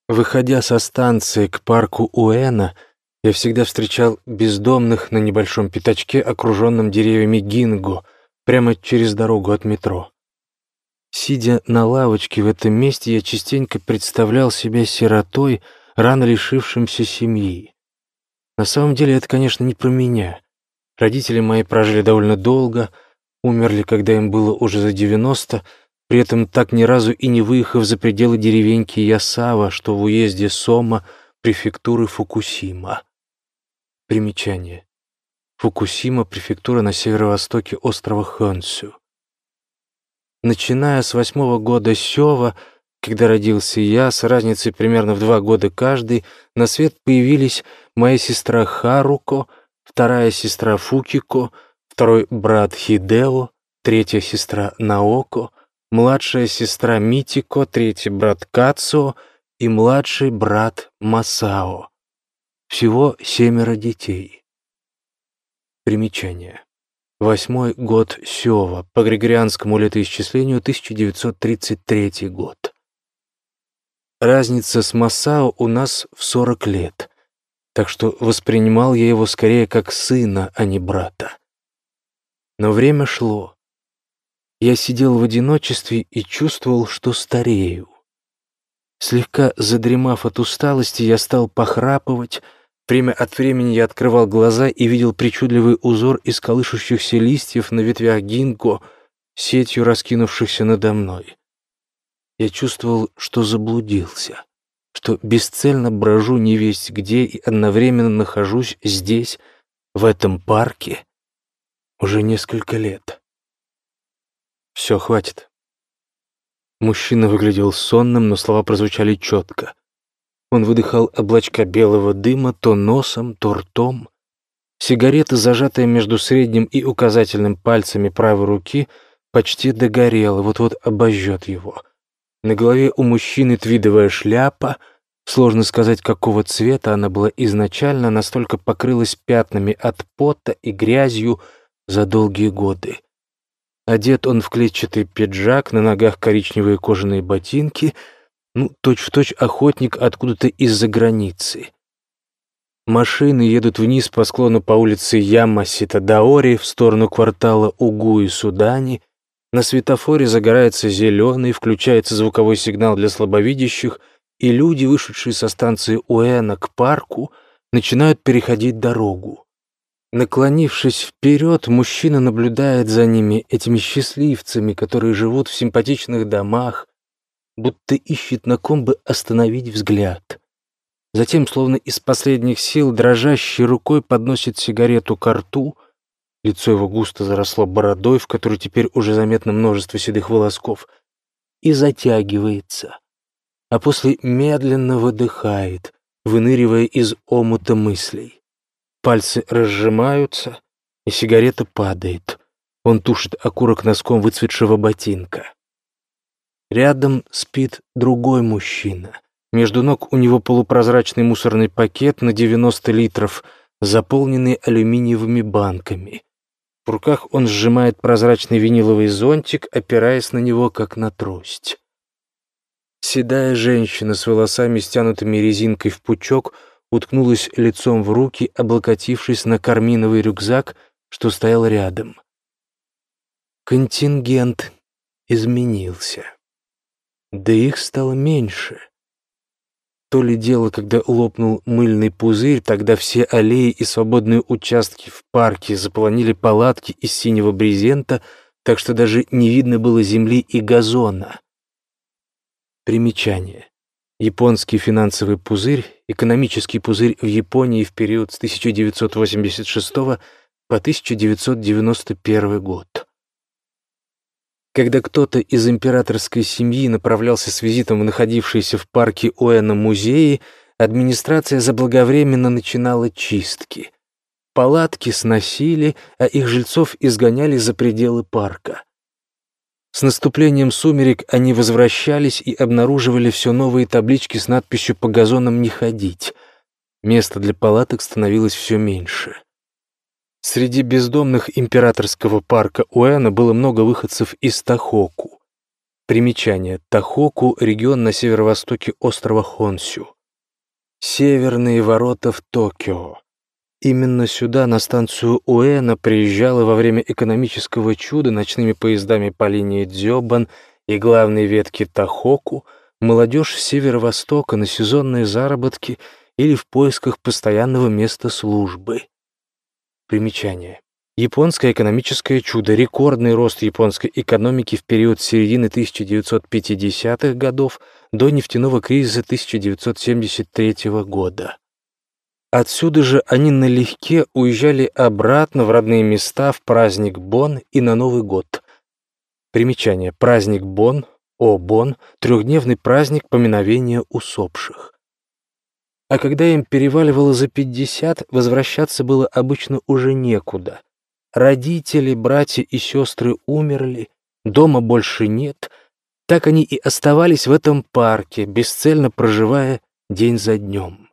Выходя со станции к парку Уэна, я всегда встречал бездомных на небольшом пятачке, окруженном деревьями гинго, прямо через дорогу от метро. Сидя на лавочке в этом месте, я частенько представлял себя сиротой, рано лишившимся семьи. На самом деле это, конечно, не про меня. Родители мои прожили довольно долго, умерли, когда им было уже за 90, при этом так ни разу и не выехав за пределы деревеньки Ясава, что в уезде Сома, префектуры Фукусима. Примечание. Фукусима — префектура на северо-востоке острова Хонсю. Начиная с 8-го года Сёва, когда родился я, с разницей примерно в 2 года каждый, на свет появились моя сестра Харуко, вторая сестра Фукико, второй брат Хидео, третья сестра Наоко, младшая сестра Митико, третий брат Кацуо и младший брат Масао. Всего 7 детей. Примечание. 8-й год Сёва, по григорианскому летоисчислению 1933 год. Разница с Масао у нас в 40 лет, так что воспринимал я его скорее как сына, а не брата. Но время шло. Я сидел в одиночестве и чувствовал, что старею. Слегка задремав от усталости, я стал похрапывать. Время от времени я открывал глаза и видел причудливый узор из колышущихся листьев на ветвях гинго, сетью раскинувшихся надо мной. Я чувствовал, что заблудился, что бесцельно брожу невесть где и одновременно нахожусь здесь, в этом парке, уже несколько лет. Все, хватит. Мужчина выглядел сонным, но слова прозвучали четко. Он выдыхал облачка белого дыма то носом, то ртом. Сигарета, зажатая между средним и указательным пальцами правой руки, почти догорела, вот-вот обожжет его. На голове у мужчины твидовая шляпа. Сложно сказать, какого цвета она была изначально, настолько покрылась пятнами от пота и грязью за долгие годы. Одет он в клетчатый пиджак, на ногах коричневые кожаные ботинки, точь-в-точь охотник откуда-то из-за границы. Машины едут вниз по склону по улице Яма-Ситадаори в сторону квартала Угуи-Судани. На светофоре загорается зеленый, включается звуковой сигнал для слабовидящих, и люди, вышедшие со станции Уэна к парку, начинают переходить дорогу. Наклонившись вперед, мужчина наблюдает за ними, этими счастливцами, которые живут в симпатичных домах, будто ищет, на ком бы остановить взгляд. Затем, словно из последних сил, дрожащей рукой подносит сигарету ко рту. Лицо его густо заросло бородой, в которой теперь уже заметно множество седых волосков, и затягивается, а после медленно выдыхает, выныривая из омута мыслей. Пальцы разжимаются, и сигарета падает. Он тушит окурок носком выцветшего ботинка. Рядом спит другой мужчина. Между ног у него полупрозрачный мусорный пакет на 90 литров, заполненный алюминиевыми банками. В руках он сжимает прозрачный виниловый зонтик, опираясь на него, как на трость. Седая женщина с волосами, стянутыми резинкой в пучок, уткнулась лицом в руки, облокотившись на карминовый рюкзак, что стоял рядом. Контингент изменился. Да их стало меньше. То ли дело, когда лопнул мыльный пузырь, тогда все аллеи и свободные участки в парке заполонили палатки из синего брезента, так что даже не видно было земли и газона. Примечание. Японский финансовый пузырь, экономический пузырь в Японии в период с 1986 по 1991 год. Когда кто-то из императорской семьи направлялся с визитом в находившиеся в парке Уэна музеи, администрация заблаговременно начинала чистки. Палатки сносили, а их жильцов изгоняли за пределы парка. С наступлением сумерек они возвращались и обнаруживали все новые таблички с надписью «По газонам не ходить». Места для палаток становилось все меньше. Среди бездомных императорского парка Уэна было много выходцев из Тохоку. Примечание. Тохоку — регион на северо-востоке острова Хонсю. Северные ворота в Токио. Именно сюда, на станцию Уэно, приезжала во время экономического чуда ночными поездами по линии Дзёбан и главной ветки Тохоку молодежь с северо-востока на сезонные заработки или в поисках постоянного места службы. Примечание. Японское экономическое чудо, рекордный рост японской экономики в период с середины 1950-х годов до нефтяного кризиса 1973 года. Отсюда же они налегке уезжали обратно в родные места в праздник Бон и на Новый год. Примечание. Праздник Бон, О-Бон, трехдневный праздник поминовения усопших. А когда им переваливало за 50, возвращаться было обычно уже некуда. Родители, братья и сестры умерли, дома больше нет. Так они и оставались в этом парке, бесцельно проживая день за днем.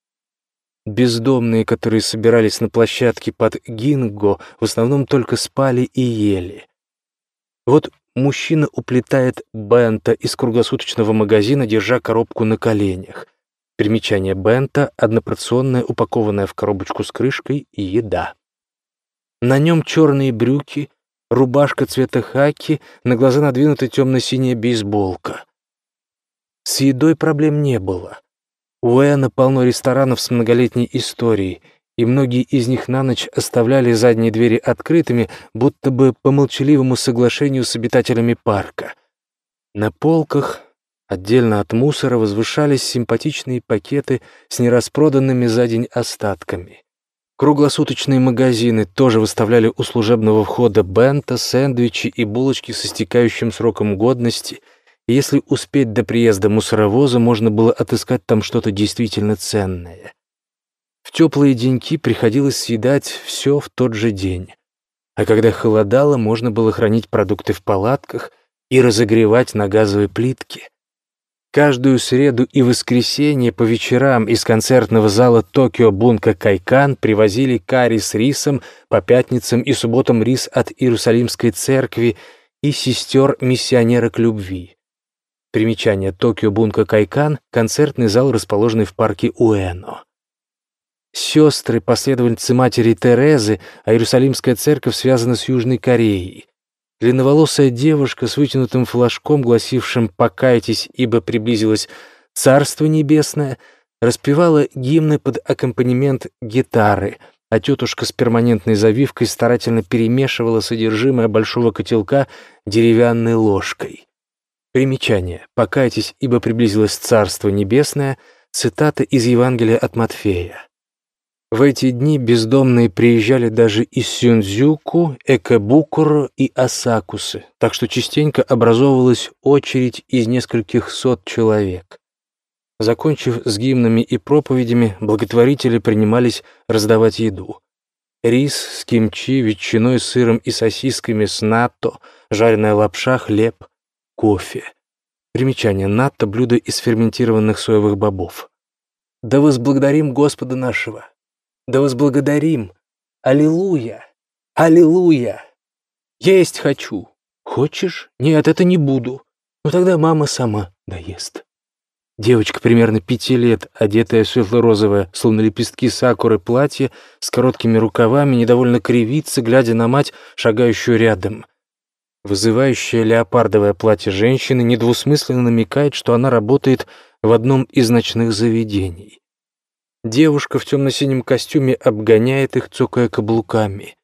Бездомные, которые собирались на площадке под Гинго, в основном только спали и ели. Вот мужчина уплетает бенто из круглосуточного магазина, держа коробку на коленях. Примечание: бенто — однопорционная, упакованная в коробочку с крышкой, еда. На нем черные брюки, рубашка цвета хаки, на глаза надвинута темно-синяя бейсболка. С едой проблем не было. У Уэно полно ресторанов с многолетней историей, и многие из них на ночь оставляли задние двери открытыми, будто бы по молчаливому соглашению с обитателями парка. На полках, отдельно от мусора, возвышались симпатичные пакеты с нераспроданными за день остатками. Круглосуточные магазины тоже выставляли у служебного входа бенто, сэндвичи и булочки с истекающим сроком годности, и если успеть до приезда мусоровоза, можно было отыскать там что-то действительно ценное. В теплые деньки приходилось съедать все в тот же день, а когда холодало, можно было хранить продукты в палатках и разогревать на газовой плитке. Каждую среду и воскресенье по вечерам из концертного зала Токио Бунка Кайкан привозили карри с рисом, по пятницам и субботам рис от Иерусалимской церкви и сестер миссионерок любви. Примечание: Токио Бунка Кайкан — концертный зал, расположенный в парке Уэно. Сестры — последовательницы матери Терезы, а Иерусалимская церковь связана с Южной Кореей. Длинноволосая девушка с вытянутым флажком, гласившим «Покайтесь, ибо приблизилось Царство Небесное», распевала гимны под аккомпанемент гитары, а тетушка с перманентной завивкой старательно перемешивала содержимое большого котелка деревянной ложкой. Примечание: «Покайтесь, ибо приблизилось Царство Небесное» — цитата из Евангелия от Матфея. В эти дни бездомные приезжали даже из Сюндзюку, Экэбукуро и Асакусы, так что частенько образовывалась очередь из нескольких сот человек. Закончив с гимнами и проповедями, благотворители принимались раздавать еду. Рис с кимчи, ветчиной, сыром и сосисками с натто, жареная лапша, хлеб, кофе. Примечание: натто — блюдо из ферментированных соевых бобов. «Да возблагодарим Господа нашего! Да возблагодарим! Аллилуйя! Аллилуйя! Есть хочу! Хочешь? Нет, это не буду. Ну тогда мама сама доест». Девочка примерно 5 лет, одетая в светло-розовое, словно лепестки сакуры, платье с короткими рукавами, недовольно кривится, глядя на мать, шагающую рядом. Вызывающее леопардовое платье женщины недвусмысленно намекает, что она работает в одном из ночных заведений. Девушка в темно-синем костюме обгоняет их, цокая каблуками.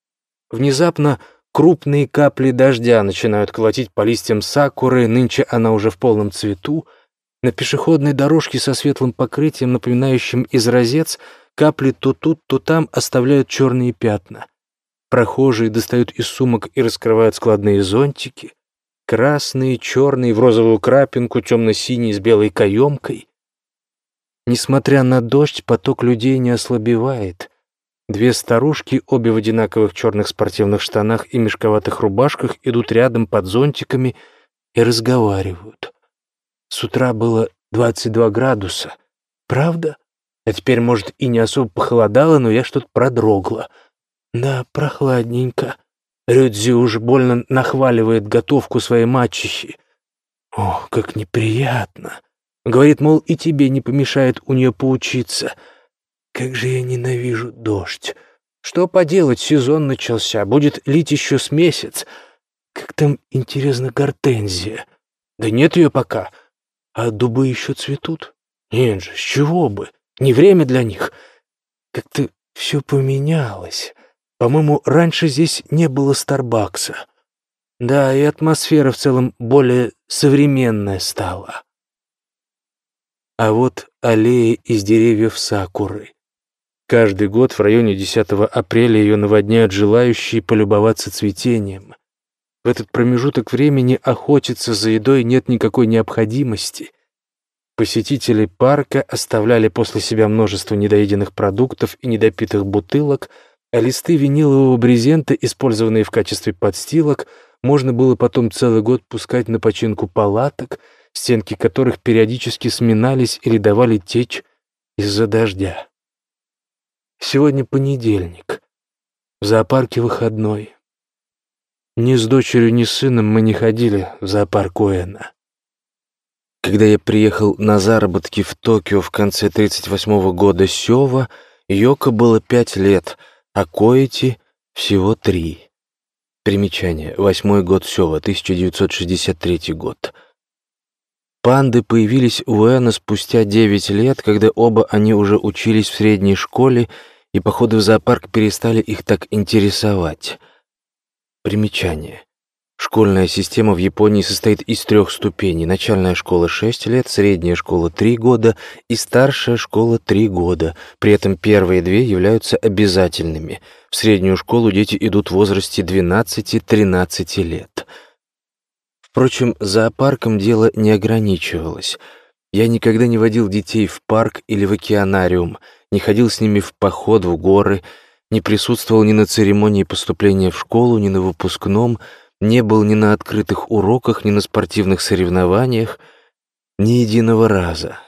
Внезапно крупные капли дождя начинают колотить по листьям сакуры, нынче она уже в полном цвету. На пешеходной дорожке со светлым покрытием, напоминающим изразец, капли то тут, то там оставляют черные пятна. Прохожие достают из сумок и раскрывают складные зонтики. Красные, черные, в розовую крапинку, темно-синие с белой каемкой. Несмотря на дождь, поток людей не ослабевает. Две старушки, обе в одинаковых черных спортивных штанах и мешковатых рубашках, идут рядом под зонтиками и разговаривают. С утра было 22 градуса. Правда? А теперь, может, и не особо похолодало, но я что-то продрогла. Да, прохладненько. Рюдзи уж больно нахваливает готовку своей мачехи. О, как неприятно. Говорит, мол, и тебе не помешает у нее поучиться. Как же я ненавижу дождь. Что поделать, сезон начался, будет лить еще с месяц. Как там, интересно, гортензия? Да нет ее пока. А дубы еще цветут? Нет же, с чего бы? Не время для них. Как-то все поменялось. По-моему, раньше здесь не было Старбакса. Да, и атмосфера в целом более современная стала. А вот аллея из деревьев сакуры. Каждый год в районе 10 апреля ее наводняют желающие полюбоваться цветением. В этот промежуток времени охотиться за едой нет никакой необходимости. Посетители парка оставляли после себя множество недоеденных продуктов и недопитых бутылок, а листы винилового брезента, использованные в качестве подстилок, можно было потом целый год пускать на починку палаток, стенки которых периодически сминались или давали течь из-за дождя. Сегодня понедельник. В зоопарке выходной. Ни с дочерью, ни с сыном мы не ходили в зоопарк Уэна. Когда я приехал на заработки в Токио в конце 1938 года Сёва, Йоко было 5 лет, а Коэти всего 3. Примечание. 8-й год Сёва, 1963 год. Панды появились у Уэна спустя 9 лет, когда оба они уже учились в средней школе, и походы в зоопарк перестали их так интересовать. Примечание. Школьная система в Японии состоит из 3 ступеней. Начальная школа 6 лет, средняя школа 3 года и старшая школа 3 года. При этом первые 2 являются обязательными. В среднюю школу дети идут в возрасте 12-13 лет. Впрочем, зоопарком дело не ограничивалось. Я никогда не водил детей в парк или в океанариум, не ходил с ними в поход в горы, не присутствовал ни на церемонии поступления в школу, ни на выпускном, не был ни на открытых уроках, ни на спортивных соревнованиях, ни единого раза.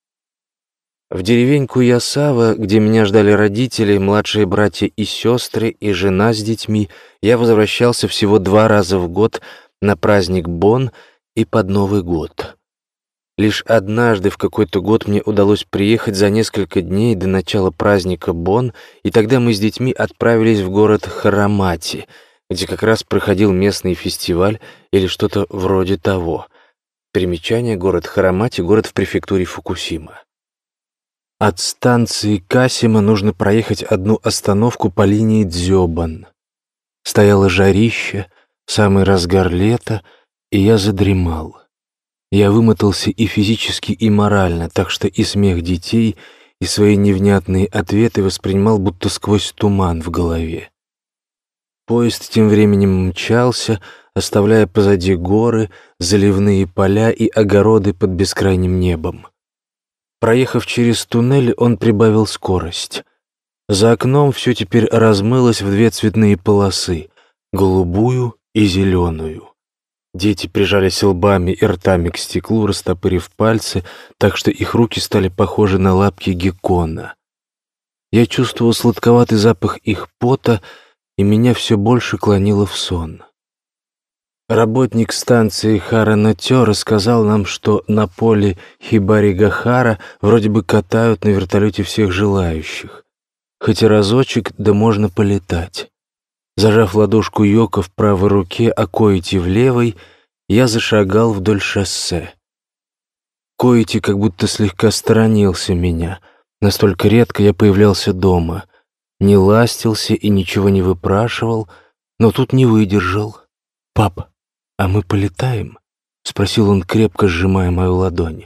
В деревеньку Ясава, где меня ждали родители, младшие братья и сестры, и жена с детьми, я возвращался всего 2 раза в год на праздник Бон и под Новый год. Лишь однажды в какой-то год мне удалось приехать за несколько дней до начала праздника Бон, и тогда мы с детьми отправились в город Харамати, где как раз проходил местный фестиваль или что-то вроде того. Примечание: город Харамати, город в префектуре Фукусима. От станции Касима нужно проехать одну остановку по линии Дзёбан. Стояло жарище, самый разгар лета, и я задремал. Я вымотался и физически, и морально, так что и смех детей, и свои невнятные ответы воспринимал будто сквозь туман в голове. Поезд тем временем мчался, оставляя позади горы, заливные поля и огороды под бескрайним небом. Проехав через туннель, он прибавил скорость. За окном все теперь размылось в 2 цветные полосы — голубую и зеленую. Дети прижались лбами и ртами к стеклу, растопырив пальцы, так что их руки стали похожи на лапки геккона. Я чувствовал сладковатый запах их пота, и меня все больше клонило в сон. Работник станции Харанатё рассказал нам, что на поле Хибаригахара вроде бы катают на вертолете всех желающих. Хоть и разочек, да можно полетать. Зажав ладошку Йоко в правой руке, а Коэти в левой, я зашагал вдоль шоссе. Коэти как будто слегка сторонился меня. Настолько редко я появлялся дома. Не ластился и ничего не выпрашивал, но тут не выдержал. «Пап, а мы полетаем?» — спросил он, крепко сжимая мою ладонь.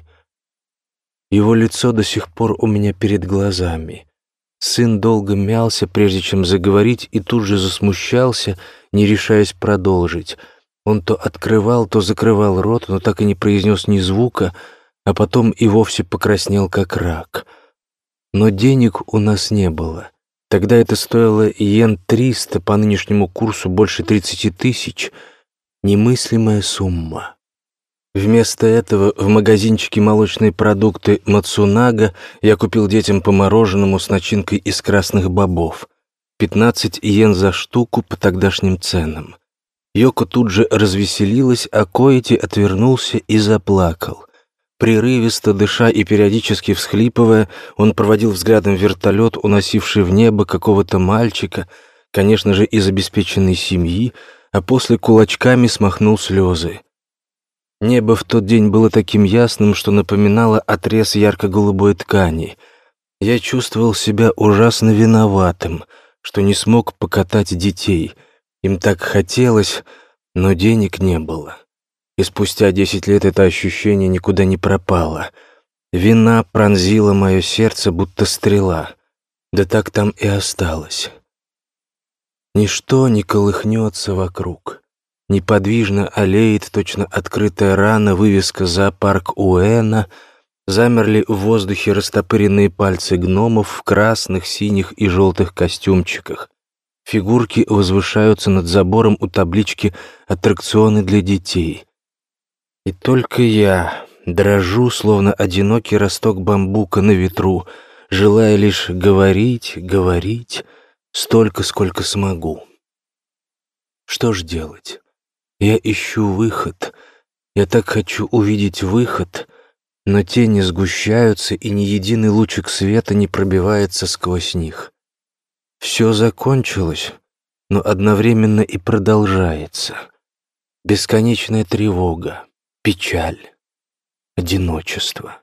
Его лицо до сих пор у меня перед глазами. Сын долго мялся, прежде чем заговорить, и тут же засмущался, не решаясь продолжить. Он то открывал, то закрывал рот, но так и не произнес ни звука, а потом и вовсе покраснел, как рак. Но денег у нас не было. Тогда это стоило йен 300, по нынешнему курсу больше 30 тысяч. Немыслимая сумма. Вместо этого в магазинчике молочные продукты Мацунага я купил детям по мороженому с начинкой из красных бобов. 15 йен за штуку по тогдашним ценам. Йоко тут же развеселилась, а Коэти отвернулся и заплакал. Прерывисто дыша и периодически всхлипывая, он проводил взглядом вертолет, уносивший в небо какого-то мальчика, конечно же, из обеспеченной семьи, а после кулачками смахнул слезы. Небо в тот день было таким ясным, что напоминало отрез ярко-голубой ткани. Я чувствовал себя ужасно виноватым, что не смог покатать детей. Им так хотелось, но денег не было. И спустя 10 лет это ощущение никуда не пропало. Вина пронзила мое сердце, будто стрела. Да так там и осталось. Ничто не колыхнется вокруг. Неподвижно олеет точно открытая рана вывеска «Зоопарк Уэна». Замерли в воздухе растопыренные пальцы гномов в красных, синих и желтых костюмчиках. Фигурки возвышаются над забором у таблички «Аттракционы для детей». И только я дрожу, словно одинокий росток бамбука на ветру, желая лишь говорить, говорить, столько, сколько смогу. Что ж делать? Я ищу выход. Я так хочу увидеть выход, но тени сгущаются, и ни единый лучик света не пробивается сквозь них. Все закончилось, но одновременно и продолжается. Бесконечная тревога, печаль, одиночество.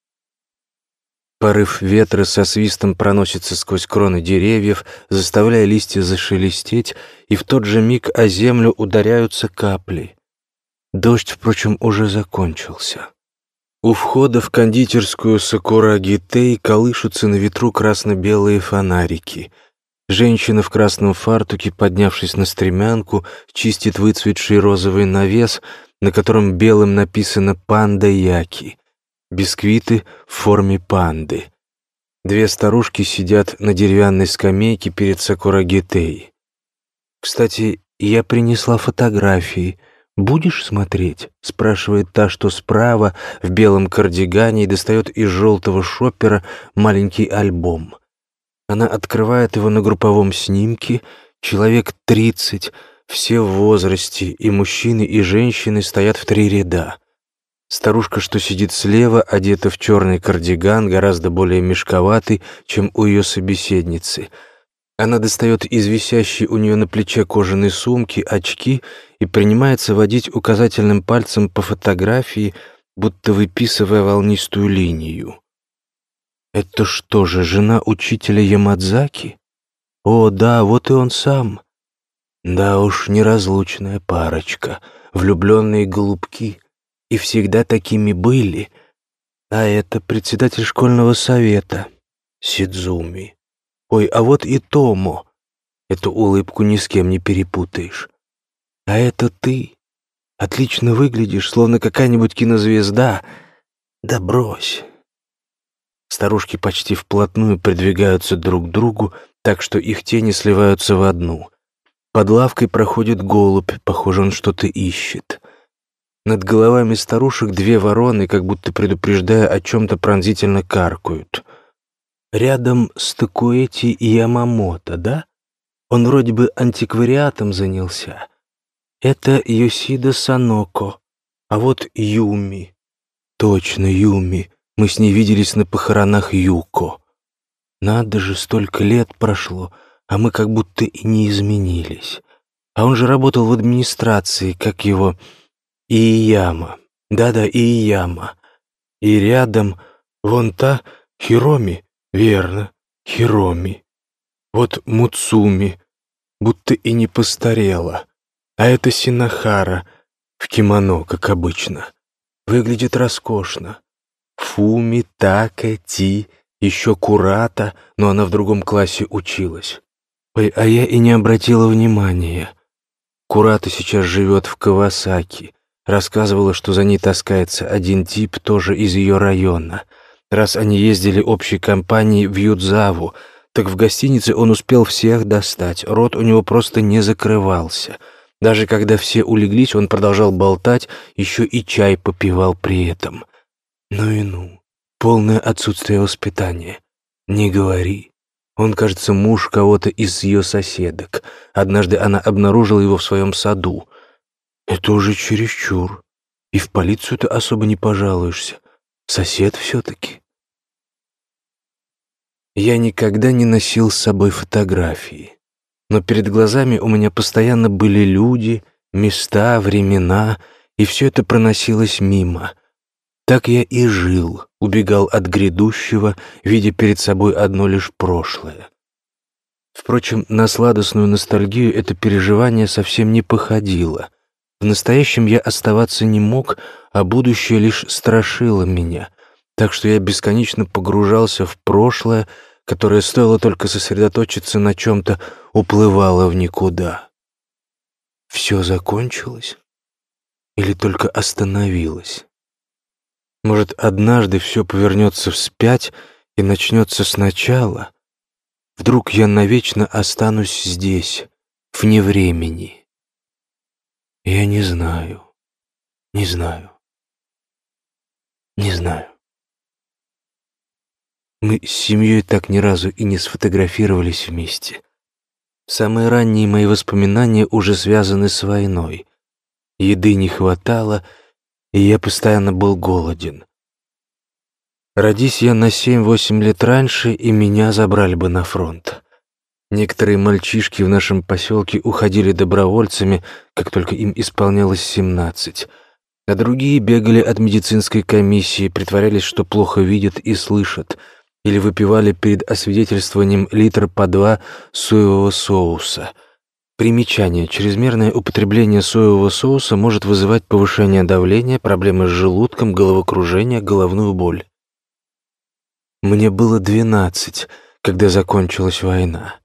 Порыв ветра со свистом проносится сквозь кроны деревьев, заставляя листья зашелестеть, и в тот же миг о землю ударяются капли. Дождь, впрочем, уже закончился. У входа в кондитерскую Сакура Гитей колышутся на ветру красно-белые фонарики. Женщина в красном фартуке, поднявшись на стремянку, чистит выцветший розовый навес, на котором белым написано «Панда Яки». Бисквиты в форме панды. Две старушки сидят на деревянной скамейке перед Сакура Гитей. «Кстати, я принесла фотографии. Будешь смотреть?» — спрашивает та, что справа, в белом кардигане, и достает из желтого шоппера маленький альбом. Она открывает его на групповом снимке. Человек 30, все в возрасте, и мужчины, и женщины стоят в 3 ряда. Старушка, что сидит слева, одета в черный кардиган, гораздо более мешковатый, чем у ее собеседницы. Она достает из висящей у нее на плече кожаной сумки очки и принимается водить указательным пальцем по фотографии, будто выписывая волнистую линию. Это что же, жена учителя Ямадзаки? О, да, вот и он сам. Да уж, неразлучная парочка, влюбленные голубки. И всегда такими были. А это председатель школьного совета, Сидзуми. Ой, а вот и Томо. Эту улыбку ни с кем не перепутаешь. А это ты. Отлично выглядишь, словно какая-нибудь кинозвезда. Да брось. Старушки почти вплотную придвигаются друг к другу, так что их тени сливаются в одну. Под лавкой проходит голубь, похоже, он что-то ищет. Над головами старушек 2 вороны, как будто предупреждая о чем-то, пронзительно каркают. Рядом с Такуэти и Ямамото, да? Он вроде бы антиквариатом занялся. Это Йосида Саноко, а вот Юми. Точно, Юми. Мы с ней виделись на похоронах Юко. Надо же, столько лет прошло, а мы как будто и не изменились. А он же работал в администрации, как его... Иияма. Да-да, Иияма. И рядом вон та Хироми. Верно, Хироми. Вот Муцуми. Будто и не постарела. А это Синахара. В кимоно, как обычно. Выглядит роскошно. Фуми, Така, Ти, еще Курата, но она в другом классе училась. Ой, а я и не обратила внимания. Курата сейчас живет в Кавасаки. Рассказывала, что за ней таскается один тип, тоже из ее района. Раз они ездили общей компанией в Юдзаву, так в гостинице он успел всех достать, рот у него просто не закрывался. Даже когда все улеглись, он продолжал болтать, еще и чай попивал при этом. Ну и ну, полное отсутствие воспитания. Не говори. Он, кажется, муж кого-то из ее соседок. Однажды она обнаружила его в своем саду. Это уже чересчур. И в полицию-то особо не пожалуешься. Сосед все-таки. Я никогда не носил с собой фотографии. Но перед глазами у меня постоянно были люди, места, времена, и все это проносилось мимо. Так я и жил, убегал от грядущего, видя перед собой одно лишь прошлое. Впрочем, на сладостную ностальгию это переживание совсем не походило. В настоящем я оставаться не мог, а будущее лишь страшило меня, так что я бесконечно погружался в прошлое, которое, стоило только сосредоточиться на чем-то, уплывало в никуда. Все закончилось? Или только остановилось? Может, однажды все повернется вспять и начнется сначала? Вдруг я навечно останусь здесь, вне времени? Я не знаю, не знаю, не знаю. Мы с семьей так ни разу и не сфотографировались вместе. Самые ранние мои воспоминания уже связаны с войной. Еды не хватало, и я постоянно был голоден. Родись я на 7-8 лет раньше, и меня забрали бы на фронт. Некоторые мальчишки в нашем поселке уходили добровольцами, как только им исполнялось 17, а другие бегали от медицинской комиссии, притворялись, что плохо видят и слышат, или выпивали перед освидетельствованием литр по 2 соевого соуса. Примечание: чрезмерное употребление соевого соуса может вызывать повышение давления, проблемы с желудком, головокружение, головную боль. Мне было 12, когда закончилась война.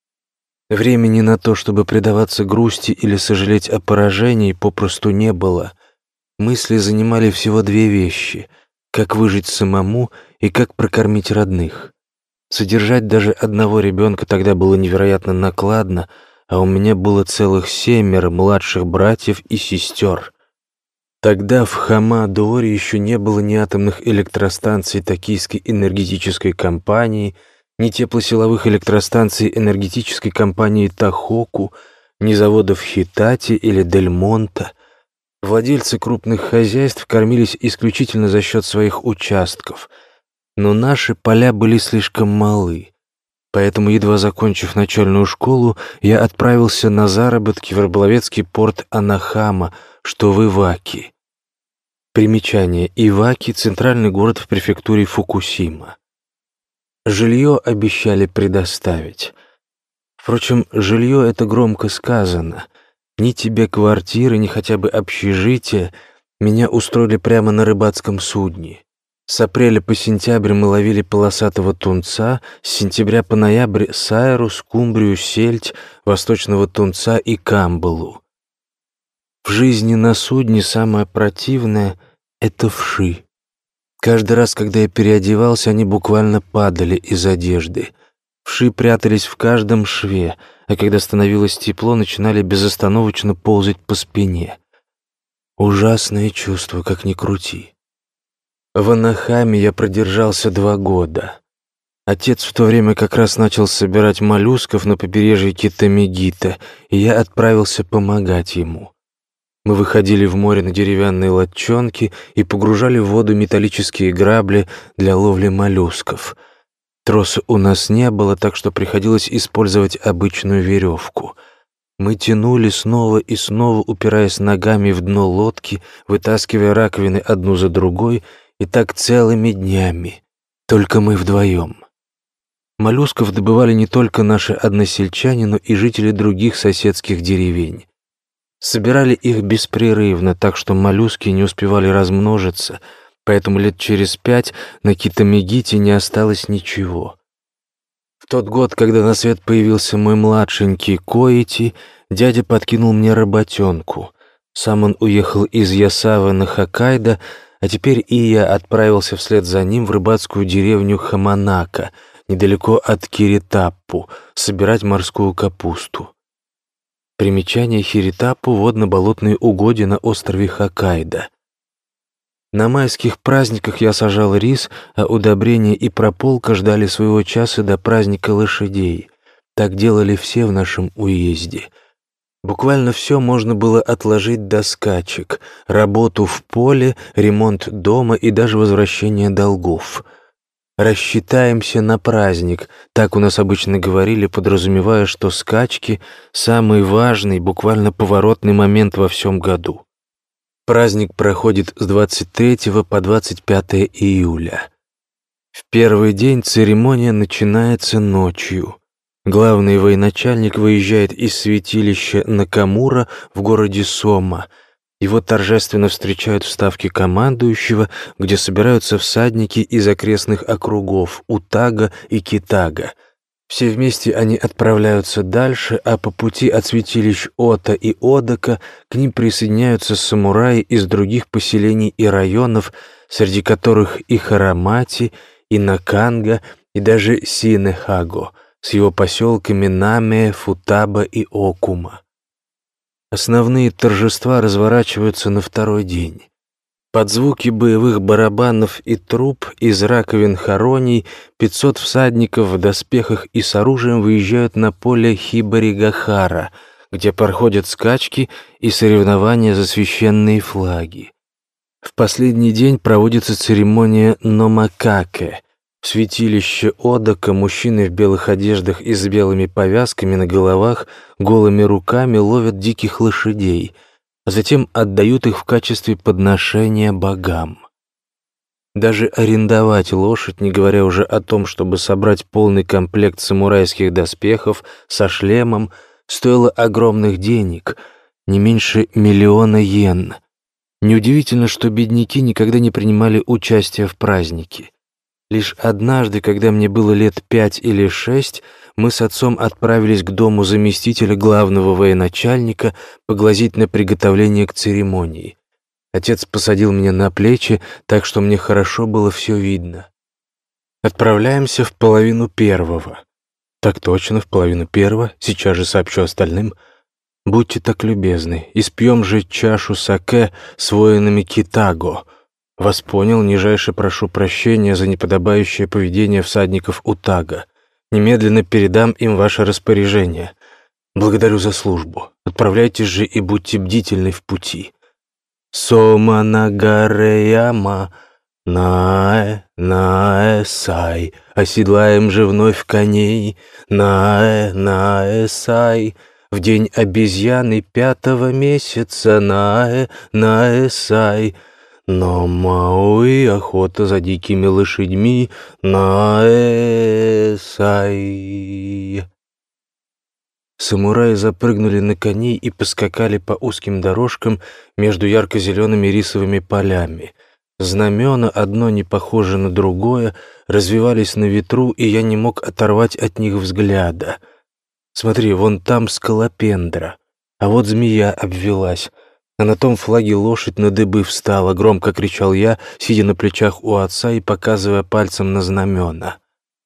Времени на то, чтобы предаваться грусти или сожалеть о поражении, попросту не было. Мысли занимали всего две вещи: как выжить самому и как прокормить родных. Содержать даже одного ребенка тогда было невероятно накладно, а у меня было целых 7 младших братьев и сестер. Тогда в Хама-Доре еще не было ни атомных электростанций Токийской энергетической компании, ни теплосиловых электростанций энергетической компании Тохоку, ни заводов Хитати или Дель Монте. Владельцы крупных хозяйств кормились исключительно за счет своих участков, но наши поля были слишком малы. Поэтому, едва закончив начальную школу, я отправился на заработки в рыболовецкий порт Анахама, что в Иваки. Примечание: Иваки — центральный город в префектуре Фукусима. Жилье обещали предоставить. Впрочем, жилье — это громко сказано. Ни тебе квартиры, ни хотя бы общежития. Меня устроили прямо на рыбацком судне. С апреля по сентябрь мы ловили полосатого тунца, с сентября по ноябрь — сайру, скумбрию, сельдь, восточного тунца и камбалу. В жизни на судне самое противное — это вши. Каждый раз, когда я переодевался, они буквально падали из одежды. Вши прятались в каждом шве, а когда становилось тепло, начинали безостановочно ползать по спине. Ужасное чувство, как ни крути. В Анахаме я продержался 2 года. Отец в то время как раз начал собирать моллюсков на побережье Китамигита, и я отправился помогать ему. Мы выходили в море на деревянные лодчонки и погружали в воду металлические грабли для ловли моллюсков. Троса у нас не было, так что приходилось использовать обычную веревку. Мы тянули снова и снова, упираясь ногами в дно лодки, вытаскивая раковины одну за другой, и так целыми днями. Только мы вдвоем. Моллюсков добывали не только наши односельчане, но и жители других соседских деревень. Собирали их беспрерывно, так что моллюски не успевали размножиться, поэтому лет через 5 на Китамигите не осталось ничего. В тот год, когда на свет появился мой младшенький Коити, дядя подкинул мне работенку. Сам он уехал из Ясавы на Хоккайдо, а теперь и я отправился вслед за ним в рыбацкую деревню Хаманака, недалеко от Киритаппу, собирать морскую капусту. Примечание: Хиритаппу — водно-болотные угодья на острове Хоккайдо. На майских праздниках я сажал рис, а удобрения и прополка ждали своего часа до праздника лошадей. Так делали все в нашем уезде. Буквально все можно было отложить до скачек: работу в поле, ремонт дома и даже возвращение долгов. «Рассчитаемся на праздник», так у нас обычно говорили, подразумевая, что скачки — самый важный, буквально поворотный момент во всем году. Праздник проходит с 23 по 25 июля. В первый день церемония начинается ночью. Главный военачальник выезжает из святилища Накамура в городе Сома. Его торжественно встречают в ставке командующего, где собираются всадники из окрестных округов Утага и Китага. Все вместе они отправляются дальше, а по пути от святилищ Ота и Одака к ним присоединяются самураи из других поселений и районов, среди которых и Харамати, и Наканга, и даже Синэхаго с его поселками Наме, Футаба и Окума. Основные торжества разворачиваются на второй день. Под звуки боевых барабанов и труб из раковин хороний 500 всадников в доспехах и с оружием выезжают на поле Хибаригахара, где проходят скачки и соревнования за священные флаги. В последний день проводится церемония Номакаке. В святилище Одака мужчины в белых одеждах и с белыми повязками на головах голыми руками ловят диких лошадей, а затем отдают их в качестве подношения богам. Даже арендовать лошадь, не говоря уже о том, чтобы собрать полный комплект самурайских доспехов со шлемом, стоило огромных денег, не меньше 1 000 000 йен. Неудивительно, что бедняки никогда не принимали участия в празднике. Лишь однажды, когда мне было лет 5 или 6, мы с отцом отправились к дому заместителя главного военачальника поглазеть на приготовление к церемонии. Отец посадил меня на плечи, так что мне хорошо было все видно. Отправляемся в 1:30. Так точно, в 1:30. Сейчас же сообщу остальным. Будьте так любезны, испьем же чашу саке с воинами Китаго. Вас понял, нижайше прошу прощения за неподобающее поведение всадников Утага. Немедленно передам им ваше распоряжение. Благодарю за службу. Отправляйтесь же и будьте бдительны в пути. Сома нагареяма, наэ-сай. Оседлаем же вновь коней, наэ-сай. В день обезьяны 5-го месяца, наэ-сай. Но Мауи, охота за дикими лошадьми, наэ-сай. Самураи запрыгнули на коней и поскакали по узким дорожкам между ярко-зелеными рисовыми полями. Знамена, одно не похоже на другое, развивались на ветру, и я не мог оторвать от них взгляда. Смотри, вон там скалопендра, а вот змея обвелась. А на том флаге лошадь на дыбы встала, громко кричал я, сидя на плечах у отца и показывая пальцем на знамена.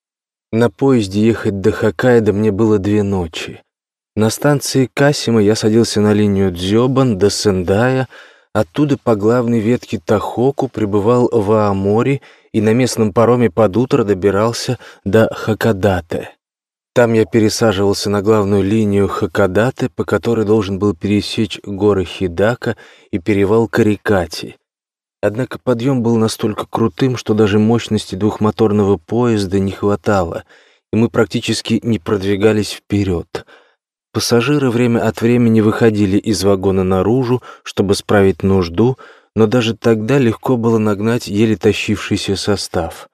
На поезде ехать до Хоккайдо мне было 2 ночи. На станции Касима я садился на линию Дзёбан до Сэндая, оттуда по главной ветке Тохоку прибывал в Аомори и на местном пароме под утро добирался до Хакодате. Там я пересаживался на главную линию Хакодате, по которой должен был пересечь горы Хидака и перевал Карикати. Однако подъем был настолько крутым, что даже мощности двухмоторного поезда не хватало, и мы практически не продвигались вперед. Пассажиры время от времени выходили из вагона наружу, чтобы справить нужду, но даже тогда легко было нагнать еле тащившийся состав.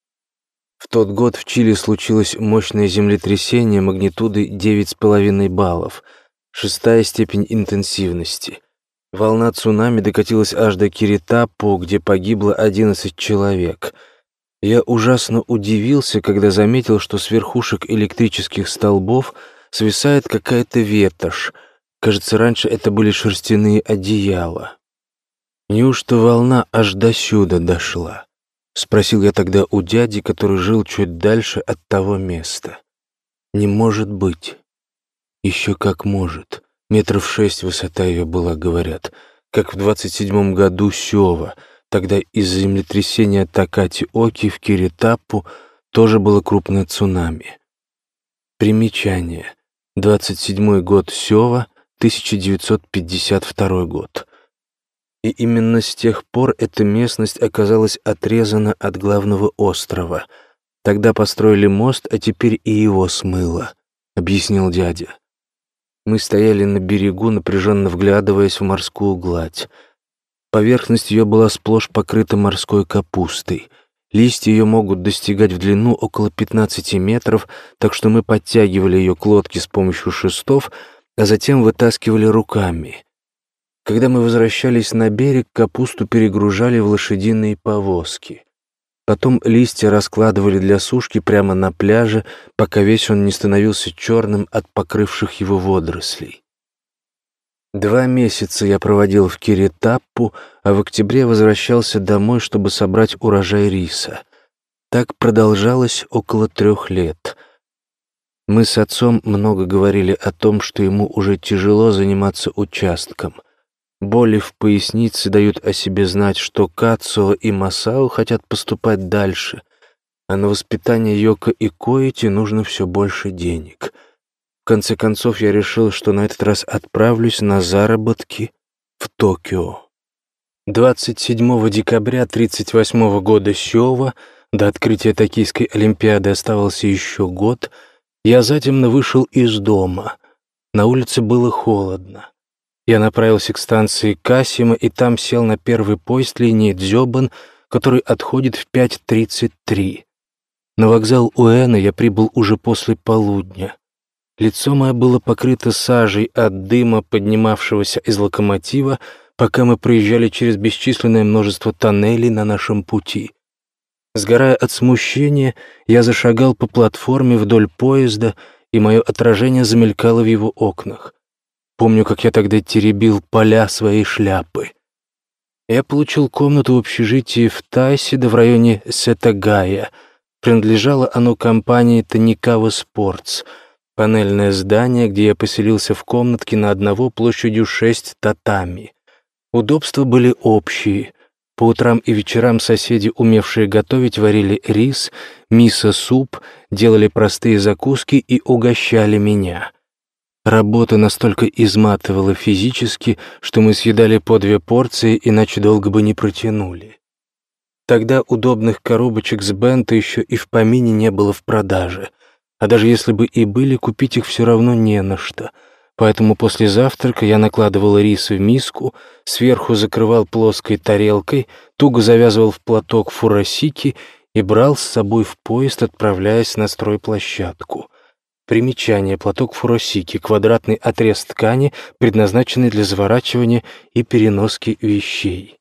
В тот год в Чили случилось мощное землетрясение магнитудой 9,5 баллов, 6-я степень интенсивности. Волна цунами докатилась аж до Киритапу, где погибло 11 человек. Я ужасно удивился, когда заметил, что с верхушек электрических столбов свисает какая-то ветошь. Кажется, раньше это были шерстяные одеяла. Неужто волна аж до сюда дошла? — спросил я тогда у дяди, который жил чуть дальше от того места. «Не может быть». «Еще как может. 6 метров высота ее была, говорят. Как в 27-м году Сёва. Тогда из-за землетрясения Такати-Оки в Киритапу тоже было крупное цунами». Примечание. 27-й год Сёва, 1952 год. И именно с тех пор эта местность оказалась отрезана от главного острова. Тогда построили мост, а теперь и его смыло, — объяснил дядя. Мы стояли на берегу, напряженно вглядываясь в морскую гладь. Поверхность ее была сплошь покрыта морской капустой. Листья ее могут достигать в длину около 15 метров, так что мы подтягивали ее к лодке с помощью шестов, а затем вытаскивали руками. Когда мы возвращались на берег, капусту перегружали в лошадиные повозки. Потом листья раскладывали для сушки прямо на пляже, пока весь он не становился черным от покрывших его водорослей. 2 месяца я проводил в Киритаппу, а в октябре возвращался домой, чтобы собрать урожай риса. Так продолжалось около 3 лет. Мы с отцом много говорили о том, что ему уже тяжело заниматься участком. Боли в пояснице дают о себе знать, что Кацуо и Масао хотят поступать дальше, а на воспитание Йоко и Коити нужно все больше денег. В конце концов, я решил, что на этот раз отправлюсь на заработки в Токио. 27 декабря 1938 года Сёва, до открытия Токийской Олимпиады оставался еще год, я затемно вышел из дома. На улице было холодно. Я направился к станции Касима и там сел на первый поезд линии Дзёбан, который отходит в 5:33. На вокзал Уэна я прибыл уже после полудня. Лицо мое было покрыто сажей от дыма, поднимавшегося из локомотива, пока мы проезжали через бесчисленное множество тоннелей на нашем пути. Сгорая от смущения, я зашагал по платформе вдоль поезда, и мое отражение замелькало в его окнах. Помню, как я тогда теребил поля своей шляпы. Я получил комнату в общежитии в Тайсиде в районе Сетагая. Принадлежало оно компании Таникава Спортс, панельное здание, где я поселился в комнатке на одного площадью 6 татами. Удобства были общие. По утрам и вечерам соседи, умевшие готовить, варили рис, мисо-суп, делали простые закуски и угощали меня. Работа настолько изматывала физически, что мы съедали по 2 порции, иначе долго бы не протянули. Тогда удобных коробочек с бенто еще и в помине не было в продаже. А даже если бы и были, купить их все равно не на что. Поэтому после завтрака я накладывал рис в миску, сверху закрывал плоской тарелкой, туго завязывал в платок фуросики и брал с собой в поезд, отправляясь на стройплощадку. Примечание: платок фуросики — квадратный отрез ткани, предназначенный для заворачивания и переноски вещей.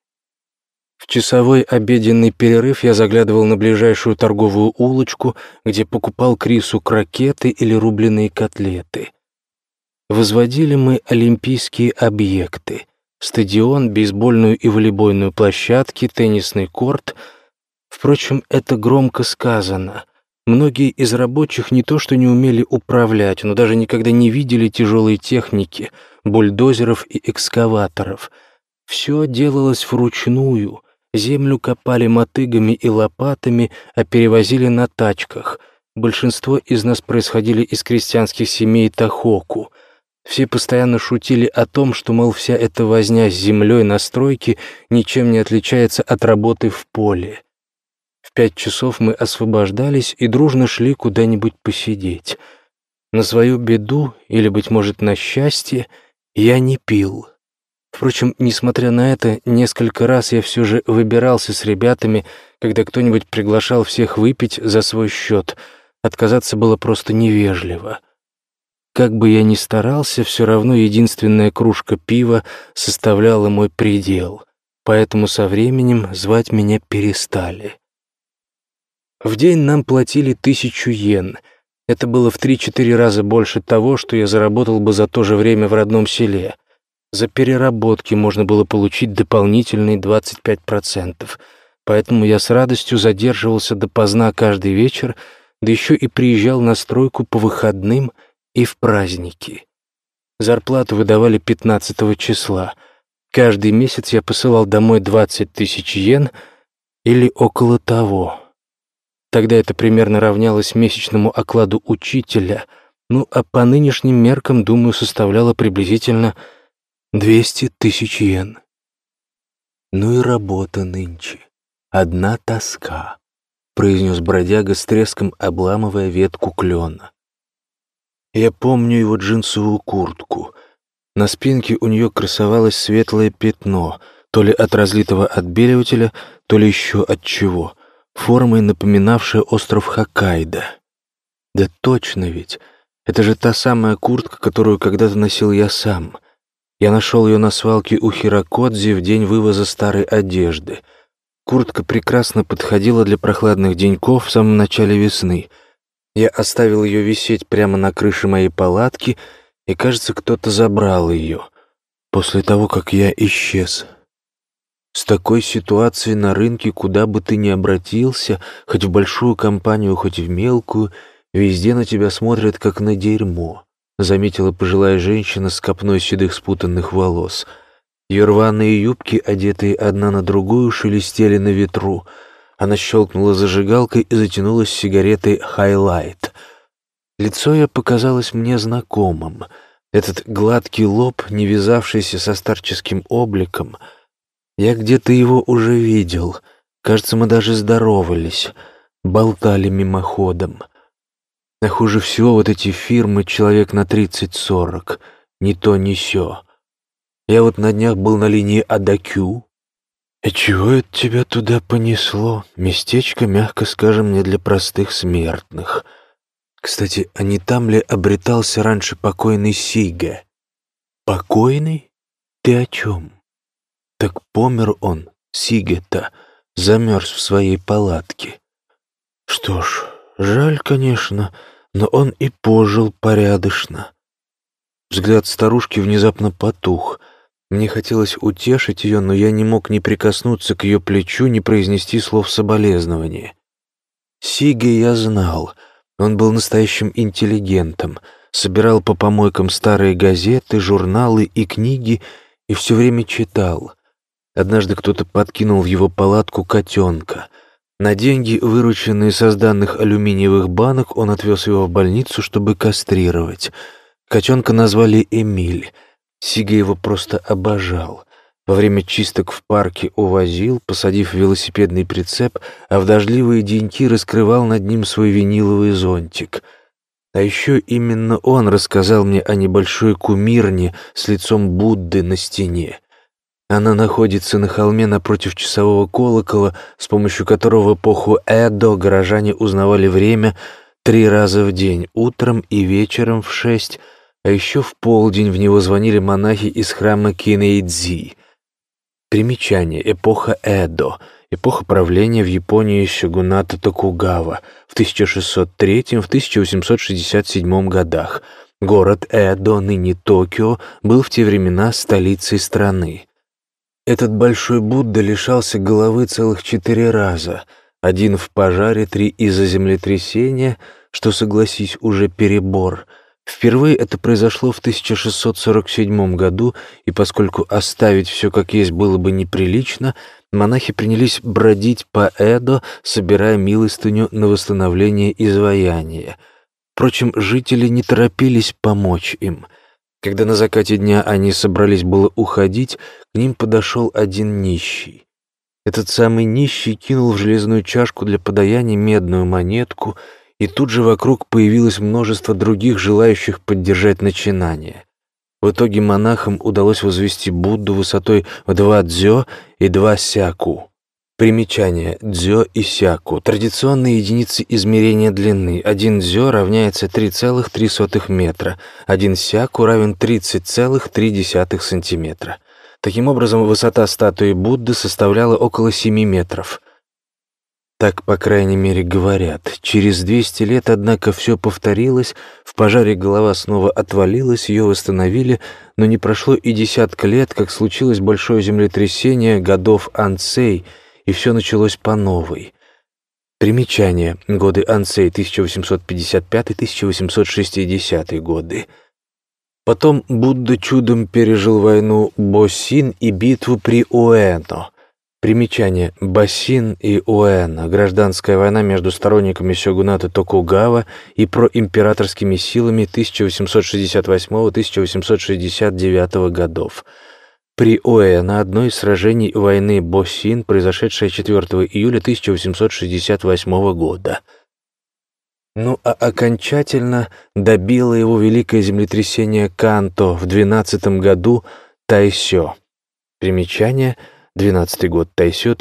В часовой обеденный перерыв я заглядывал на ближайшую торговую улочку, где покупал к рису крокеты или рубленые котлеты. Возводили мы олимпийские объекты: стадион, бейсбольную и волейбольную площадки, теннисный корт. Впрочем, это громко сказано. Многие из рабочих не то что не умели управлять, но даже никогда не видели тяжелой техники, бульдозеров и экскаваторов. Все делалось вручную. Землю копали мотыгами и лопатами, а перевозили на тачках. Большинство из нас происходили из крестьянских семей Тохоку. Все постоянно шутили о том, что, мол, вся эта возня с землей на стройке ничем не отличается от работы в поле. В 5 часов мы освобождались и дружно шли куда-нибудь посидеть. На свою беду, или, быть может, на счастье, я не пил. Впрочем, несмотря на это, несколько раз я все же выбирался с ребятами, когда кто-нибудь приглашал всех выпить за свой счет. Отказаться было просто невежливо. Как бы я ни старался, все равно единственная кружка пива составляла мой предел, поэтому со временем звать меня перестали. В день нам платили 1000 йен. Это было в 3-4 раза больше того, что я заработал бы за то же время в родном селе. За переработки можно было получить дополнительные 25%, поэтому я с радостью задерживался допоздна каждый вечер, да еще и приезжал на стройку по выходным и в праздники. Зарплату выдавали 15 числа. Каждый месяц я посылал домой 20 000 йен или около того. Тогда это примерно равнялось месячному окладу учителя, Ну, а по нынешним меркам, думаю, составляла приблизительно 200 тысяч йен. «Ну и работа нынче. Одна тоска», — произнес бродяга с треском, обламывая ветку клена. Я помню его джинсовую куртку. На спинке у нее красовалось светлое пятно, то ли от разлитого отбеливателя, то ли еще от чего, формой напоминавшее остров Хоккайдо. Да точно ведь, это же та самая куртка, которую когда-то носил я сам. Я нашел ее на свалке у Хирокодзи в день вывоза старой одежды. Куртка прекрасно подходила для прохладных деньков в самом начале весны. Я оставил ее висеть прямо на крыше моей палатки, и, кажется, кто-то забрал ее после того, как я исчез. С такой ситуацией на рынке, куда бы ты ни обратился, хоть в большую компанию, хоть в мелкую, везде на тебя смотрят, как на дерьмо, заметила пожилая женщина с копной седых спутанных волос. Ее рваные юбки, одетые одна на другую, шелестели на ветру. Она щелкнула зажигалкой и затянулась сигаретой «Хайлайт». Лицо ее показалось мне знакомым. Этот гладкий лоб, не вязавшийся со старческим обликом. Я где-то его уже видел. Кажется, мы даже здоровались, болтали мимоходом. А хуже всего вот эти фирмы человек на 30-40. Ни то, ни сё. Я вот на днях был на линии Адакю. «И чего это тебя туда понесло? Местечко, мягко скажем, не для простых смертных. Кстати, а не там ли обретался раньше покойный Сиге?» «Покойный? Ты о чем?» «Так помер он, Сиге-то, замерз в своей палатке. Что ж, жаль, конечно, но он и пожил порядочно». Взгляд старушки внезапно потух. Мне хотелось утешить ее, но я не мог ни прикоснуться к ее плечу, ни произнести слов соболезнования. Сиге я знал. Он был настоящим интеллигентом, собирал по помойкам старые газеты, журналы и книги и все время читал. Однажды кто-то подкинул в его палатку котенка. На деньги, вырученные со сданных алюминиевых банок, он отвез его в больницу, чтобы кастрировать. Котенка назвали Эмиль. Сига его просто обожал. Во время чисток в парке увозил, посадив в велосипедный прицеп, а в дождливые деньки раскрывал над ним свой виниловый зонтик. А еще именно он рассказал мне о небольшой кумирне с лицом Будды на стене. Она находится на холме напротив часового колокола, с помощью которого в эпоху Эдо горожане узнавали время 3 раза в день, утром и вечером в 6, а еще в полдень в него звонили монахи из храма Кинэйдзи. Примечание. Эпоха Эдо. Эпоха правления в Японии сёгуната Токугава в 1603-1867 годах. Город Эдо, ныне Токио, был в те времена столицей страны. Этот большой Будда лишался головы целых 4 раза. 1 в пожаре, 3 из-за землетрясения, что, согласись, уже перебор. Впервые это произошло в 1647 году, и поскольку оставить все как есть было бы неприлично, монахи принялись бродить по Эдо, собирая милостыню на восстановление изваяния. Впрочем, жители не торопились помочь им. Когда на закате дня они собрались было уходить, к ним подошел один нищий. Этот самый нищий кинул в железную чашку для подаяния медную монетку, и тут же вокруг появилось множество других, желающих поддержать начинание. В итоге монахам удалось возвести Будду высотой в 2 дзё и 2 сяку. Примечание. Дзё и сяку. Традиционные единицы измерения длины. 1 дзё равняется 3,3 метра. 1 сяку равен 30,3 сантиметра. Таким образом, высота статуи Будды составляла около 7 метров. Так, по крайней мере, говорят. Через 200 лет, однако, все повторилось, в пожаре голова снова отвалилась, ее восстановили, но не прошло и десятка лет, как случилось большое землетрясение годов Ансэй, и все началось по новой. Примечание. Годы Ансэй 1855-1860 годы. Потом Будда чудом пережил войну Босин и битву при Уэно. Примечание. Бассин и Уэна. Гражданская война между сторонниками сёгуната Токугава и проимператорскими силами 1868-1869 годов. При Уэна одно из сражений войны Босин, произошедшее 4 июля 1868 года. Ну а окончательно добило его великое землетрясение Канто в 12 году Тайсё. Примечание. 12-й год Тайсё,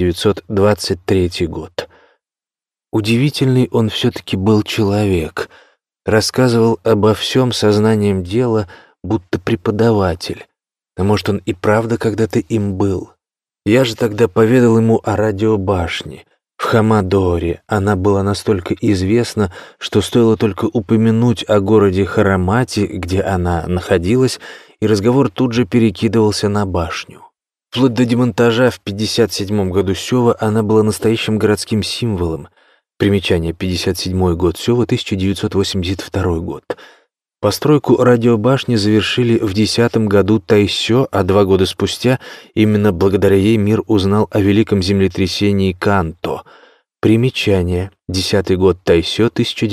1923 год. Удивительный он все-таки был человек. Рассказывал обо всем сознанием дела, будто преподаватель. А может, он и правда когда-то им был. Я же тогда поведал ему о радиобашне. В Хамадоре она была настолько известна, что стоило только упомянуть о городе Харамати, где она находилась, и разговор тут же перекидывался на башню. Вплоть до демонтажа в 1957 году Сёва она была настоящим городским символом. Примечание. 1957 год Сёва, 1982 год. Постройку радиобашни завершили в 2010 году Тайсё, а 2 года спустя именно благодаря ей мир узнал о великом землетрясении Канто. Примечание. 10-й год Тайсё,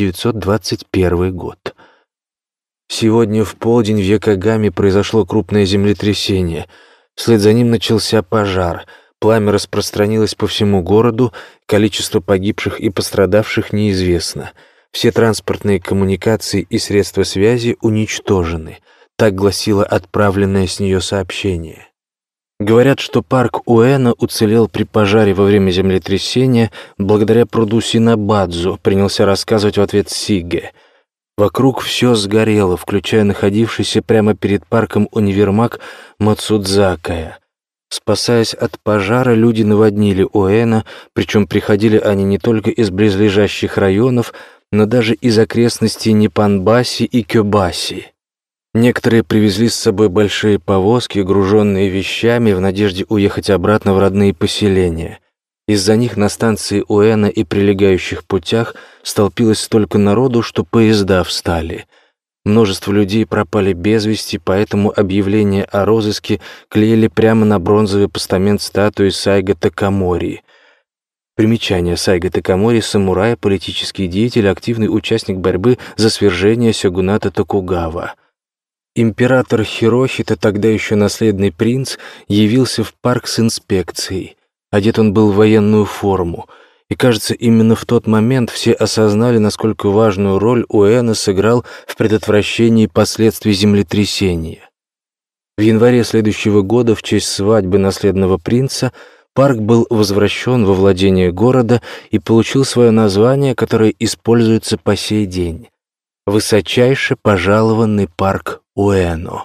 1921 год. Сегодня в полдень в Якогаме произошло крупное землетрясение. Вслед за ним начался пожар. Пламя распространилось по всему городу, количество погибших и пострадавших неизвестно. Все транспортные коммуникации и средства связи уничтожены. Так гласило отправленное с нее сообщение. Говорят, что парк Уэна уцелел при пожаре во время землетрясения благодаря пруду Синабадзу, принялся рассказывать в ответ Сиге. Вокруг все сгорело, включая находившийся прямо перед парком универмаг Мацудзакая. Спасаясь от пожара, люди наводнили Уэна, причем приходили они не только из близлежащих районов, но даже из окрестностей Ниппанбаси и Кёбаси. Некоторые привезли с собой большие повозки, груженные вещами, в надежде уехать обратно в родные поселения. Из-за них на станции Уэна и прилегающих путях столпилось столько народу, что поезда встали. Множество людей пропали без вести, поэтому объявление о розыске клеили прямо на бронзовый постамент статуи Сайго Такамори. Примечание. Сайго Такамори — самурай, политический деятель, активный участник борьбы за свержение сёгуната Токугава. Император Хирохито, тогда еще наследный принц, явился в парк с инспекцией. Одет он был в военную форму, и, кажется, именно в тот момент все осознали, насколько важную роль Уэна сыграл в предотвращении последствий землетрясения. В январе следующего года, в честь свадьбы наследного принца, парк был возвращен во владение города и получил свое название, которое используется по сей день — «Высочайше пожалованный парк Уэно».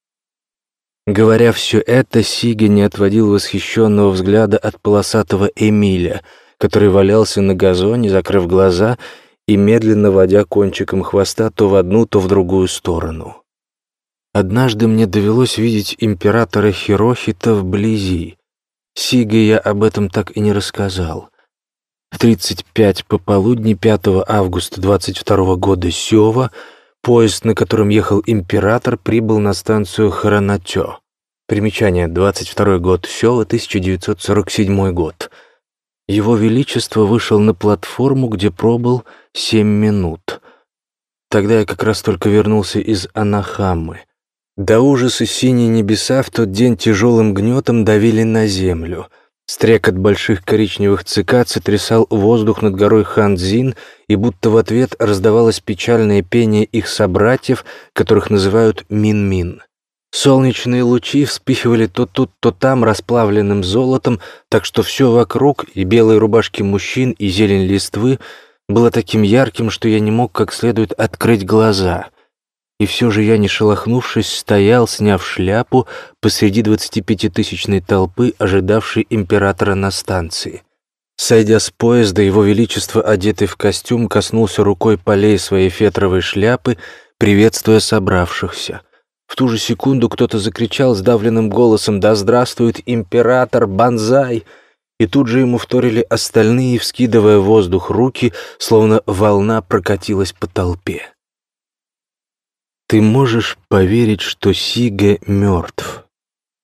Говоря все это, Сиге не отводил восхищенного взгляда от полосатого Эмиля, который валялся на газоне, закрыв глаза и медленно водя кончиком хвоста то в одну, то в другую сторону. Однажды мне довелось видеть императора Хирохито вблизи. Сиге я об этом так и не рассказал. В 35 пополудни 5 августа 22 года Сёва поезд, на котором ехал император, прибыл на станцию Харанатё. Примечание. 22 год Сёва, 1947 год. Его Величество вышел на платформу, где пробыл 7 минут. Тогда я как раз только вернулся из Анахамы. До ужаса синие небеса в тот день тяжелым гнетом давили на землю. Стрекот больших коричневых цикад сотрясал воздух над горой Ханзин, и будто в ответ раздавалось печальное пение их собратьев, которых называют Мин-Мин. Солнечные лучи вспыхивали то тут, то там расплавленным золотом, так что все вокруг, и белые рубашки мужчин, и зелень листвы, было таким ярким, что я не мог как следует открыть глаза. И все же я, не шелохнувшись, стоял, сняв шляпу, посреди 25-тысячной толпы, ожидавшей императора на станции. Сойдя с поезда, его величество, одетый в костюм, коснулся рукой полей своей фетровой шляпы, приветствуя собравшихся. В ту же секунду кто-то закричал сдавленным голосом: «Да здравствует император! Банзай!» И тут же ему вторили остальные, вскидывая в воздух руки, словно волна прокатилась по толпе. Ты можешь поверить, что Сиге мертв?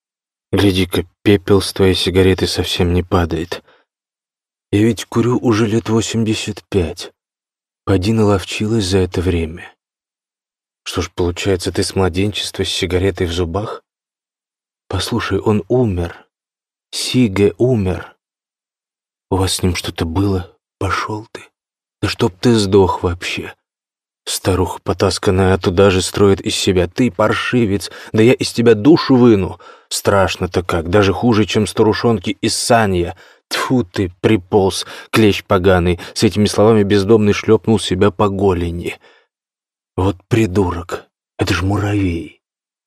Гляди-ка, пепел с твоей сигареты совсем не падает. Я ведь курю уже лет 85. Поди наловчилась за это время. Что ж, получается, ты с младенчества с сигаретой в зубах? Послушай, он умер. Сиге умер. У вас с ним что-то было? Пошел ты. Да чтоб ты сдох вообще. Старуха потасканная туда же строит из себя. Ты паршивец, да я из тебя душу выну. Страшно-то как, даже хуже, чем старушонки из Санья. Тьфу ты, приполз, клещ поганый. С этими словами бездомный шлепнул себя по голени. Вот придурок, это ж муравей.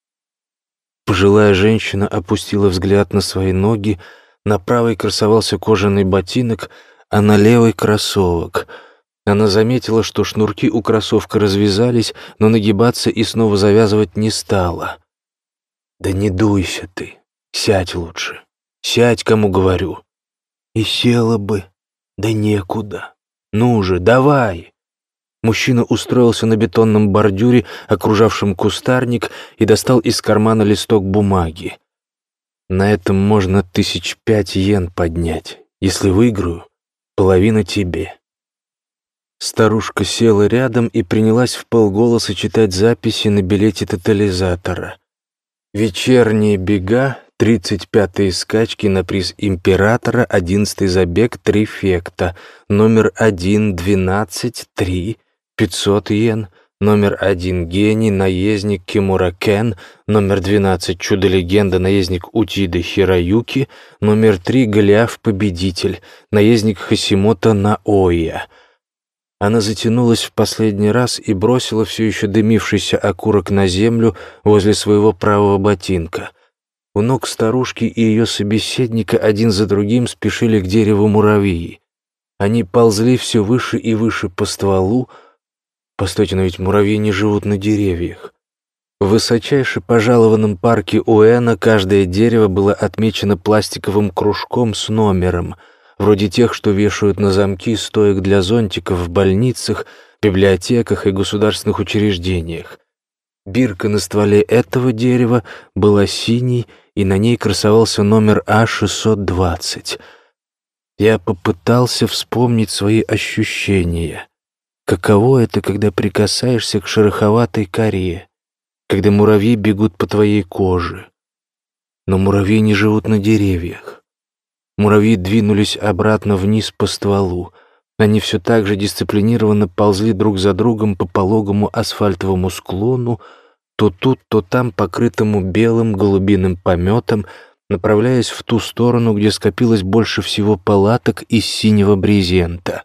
Пожилая женщина опустила взгляд на свои ноги. На правой красовался кожаный ботинок, а на левой — кроссовок. Она заметила, что шнурки у кроссовка развязались, но нагибаться и снова завязывать не стала. «Да не дуйся ты, сядь лучше. Сядь, кому говорю». «И села бы, да некуда. Ну же, давай». Мужчина устроился на бетонном бордюре, окружавшем кустарник, и достал из кармана листок бумаги. «На этом можно 5 000 йен поднять. Если выиграю, половина тебе». Старушка села рядом и принялась вполголоса читать записи на билете тотализатора. «Вечерние бега, 35-е скачки на приз императора, 11-й забег, 3 фекта, номер 1, 12, 3, 500 йен, номер 1 гений, наездник Кимура Кен, номер 12 чудо-легенда, наездник Утида Хироюки, номер 3 Голиаф-победитель, наездник Хасимото Наоя». Она затянулась в последний раз и бросила все еще дымившийся окурок на землю возле своего правого ботинка. У ног старушки и ее собеседника один за другим спешили к дереву муравьи. Они ползли все выше и выше по стволу. Постойте, но ведь муравьи не живут на деревьях. В высочайше пожалованном парке Уэна каждое дерево было отмечено пластиковым кружком с номером, вроде тех, что вешают на замки стоек для зонтиков в больницах, библиотеках и государственных учреждениях. Бирка на стволе этого дерева была синей, и на ней красовался номер А620. Я попытался вспомнить свои ощущения. Каково это, когда прикасаешься к шероховатой коре, когда муравьи бегут по твоей коже? Но муравьи не живут на деревьях. Муравьи двинулись обратно вниз по стволу. Они все так же дисциплинированно ползли друг за другом по пологому асфальтовому склону, то тут, то там покрытому белым голубиным пометом, направляясь в ту сторону, где скопилось больше всего палаток из синего брезента.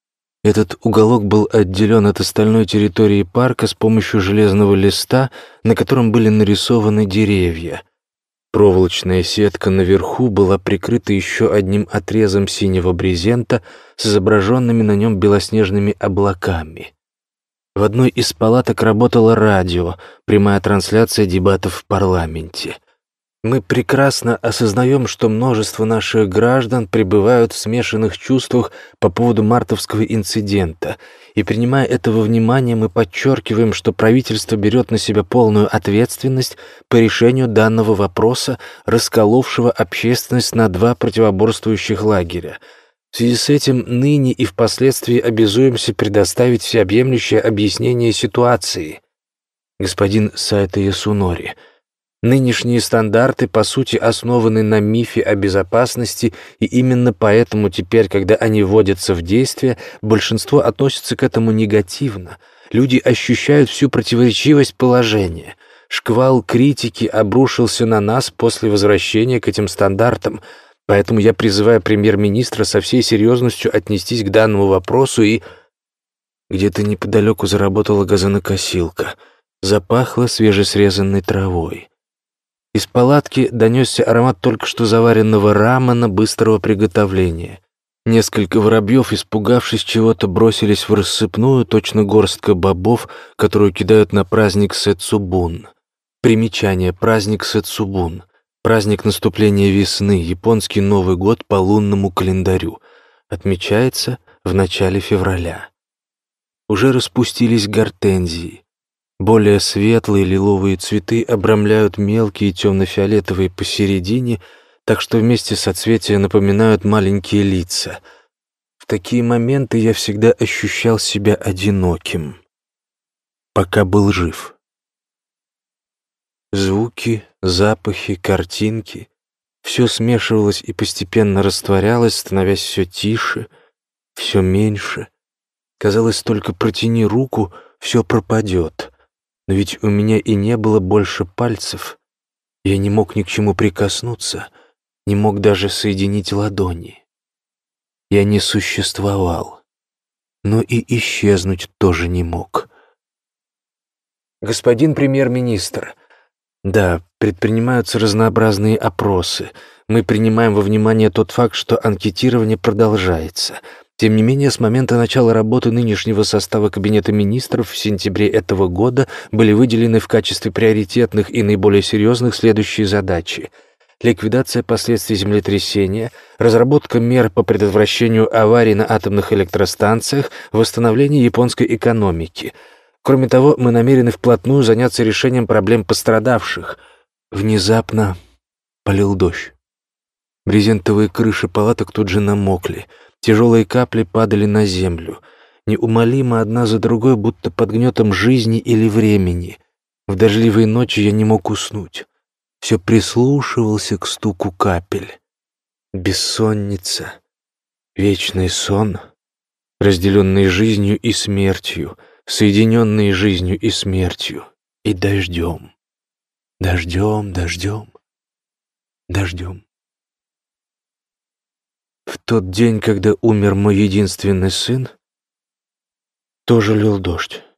Этот уголок был отделен от остальной территории парка с помощью железного листа, на котором были нарисованы деревья. Проволочная сетка наверху была прикрыта еще одним отрезом синего брезента с изображенными на нем белоснежными облаками. В одной из палаток работало радио, прямая трансляция дебатов в парламенте. Мы прекрасно осознаем, что множество наших граждан пребывают в смешанных чувствах по поводу мартовского инцидента, и, принимая это во внимание, мы подчеркиваем, что правительство берет на себя полную ответственность по решению данного вопроса, расколовшего общественность на 2 противоборствующих лагеря. В связи с этим ныне и впоследствии обязуемся предоставить всеобъемлющее объяснение ситуации. Господин Сайта Ясунори, нынешние стандарты, по сути, основаны на мифе о безопасности, и именно поэтому теперь, когда они вводятся в действие, большинство относится к этому негативно. Люди ощущают всю противоречивость положения. Шквал критики обрушился на нас после возвращения к этим стандартам, поэтому я призываю премьер-министра со всей серьезностью отнестись к данному вопросу и... Где-то неподалеку заработала газонокосилка. Запахло свежесрезанной травой. Из палатки донесся аромат только что заваренного рамена быстрого приготовления. Несколько воробьев, испугавшись чего-то, бросились в рассыпную, точно горстка бобов, которую кидают на праздник Сэцубун. Примечание: праздник Сэцубун. Праздник наступления весны, японский Новый год по лунному календарю. Отмечается в начале февраля. Уже распустились гортензии. Более светлые лиловые цветы обрамляют мелкие темно-фиолетовые посередине, так что вместе соцветия напоминают маленькие лица. В такие моменты я всегда ощущал себя одиноким, пока был жив. Звуки, запахи, картинки — все смешивалось и постепенно растворялось, становясь все тише, все меньше. Казалось, только протяни руку, все пропадет. Но ведь у меня и не было больше пальцев. Я не мог ни к чему прикоснуться, не мог даже соединить ладони. Я не существовал, но и исчезнуть тоже не мог. «Господин премьер-министр, да, предпринимаются разнообразные опросы. Мы принимаем во внимание тот факт, что анкетирование продолжается. Тем не менее, с момента начала работы нынешнего состава Кабинета министров в сентябре этого года были выделены в качестве приоритетных и наиболее серьезных следующие задачи: ликвидация последствий землетрясения, разработка мер по предотвращению аварий на атомных электростанциях, восстановление японской экономики. Кроме того, мы намерены вплотную заняться решением проблем пострадавших. Внезапно полил дождь. Брезентовые крыши палаток тут же намокли. Тяжелые капли падали на землю. Неумолимо одна за другой, будто под гнетом жизни или времени. В дождливые ночи я не мог уснуть. Все прислушивался к стуку капель. Бессонница, вечный сон, разделенный жизнью и смертью, соединенные жизнью и смертью, и дождем, дождем, дождем, дождем. В тот день, когда умер мой единственный сын, тоже лил дождь.